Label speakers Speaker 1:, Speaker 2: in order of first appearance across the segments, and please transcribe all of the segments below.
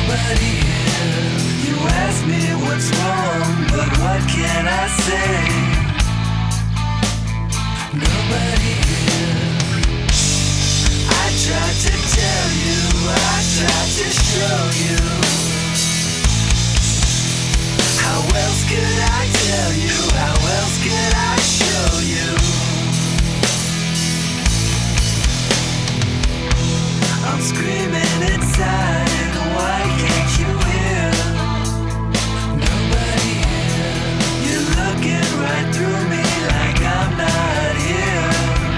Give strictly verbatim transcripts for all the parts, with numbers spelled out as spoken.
Speaker 1: Nobody here. You ask me what's wrong, but what can I say? Nobody here. I tried to tell you, I tried to show you. How else could I tell you? How else could I show you? I'm screaming inside, why can't you hear? Nobody here. You're looking right through me like I'm not here.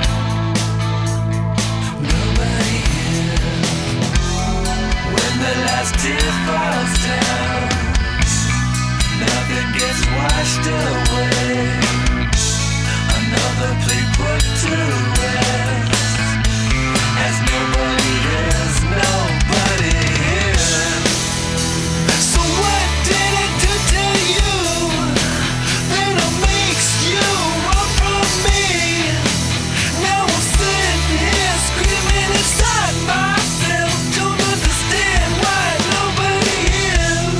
Speaker 1: Nobody here. When the last tear falls down, nothing gets washed away. Another plea put to rest. As nobody is, nobody here. So what did it do to you that it makes you run from me? Now I'm sitting here screaming inside myself. Don't understand why nobody is.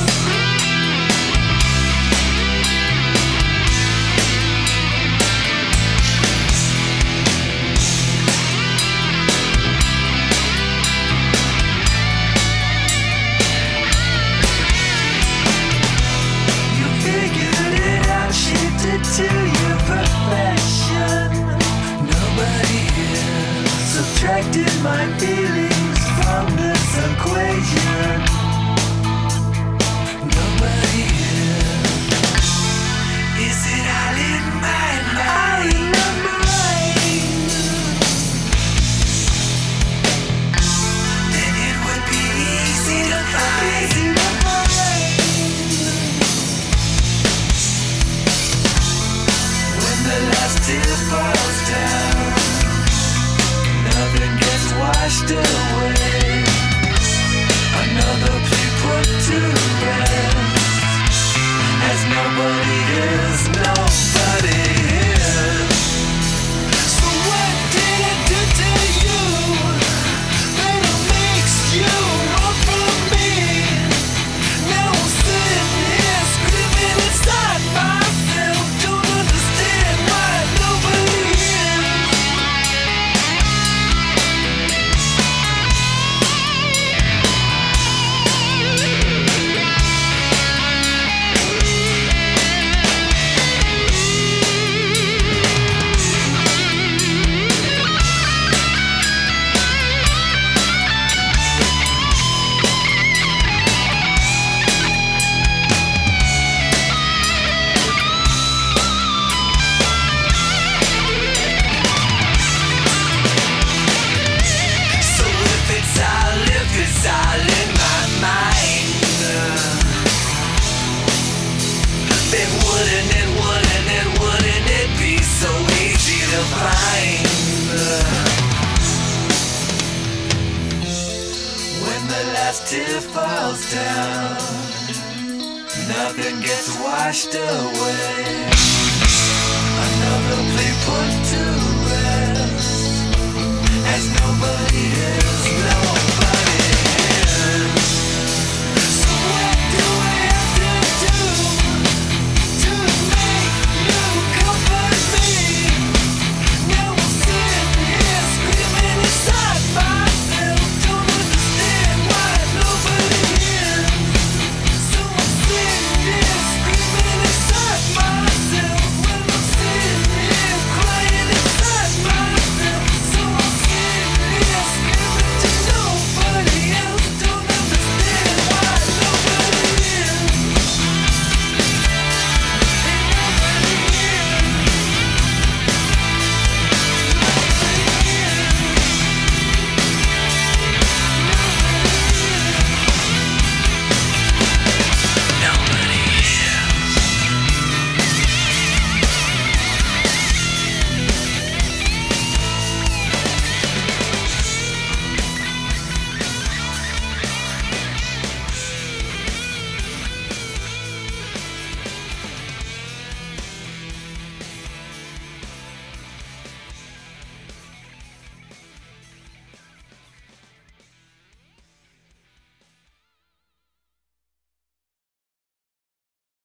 Speaker 1: To your perfection. Nobody here subtracted my feelings from this equation. Nobody here. Is it all in my mind? Then it would be easy to find. The last tear falls down, nothing gets washed away. Another plea put to rest. As nobody is, nobody here. So what did it do to you that it makes you run from me? Now I'm sitting here screaming inside myself. Don't understand why nobody is. So if it's all, if it's all in my mind, then wouldn't it, wouldn't it, wouldn't it be so easy to find? When the last tear falls down, nothing gets washed away. Another plea put to rest. As nobody is, no.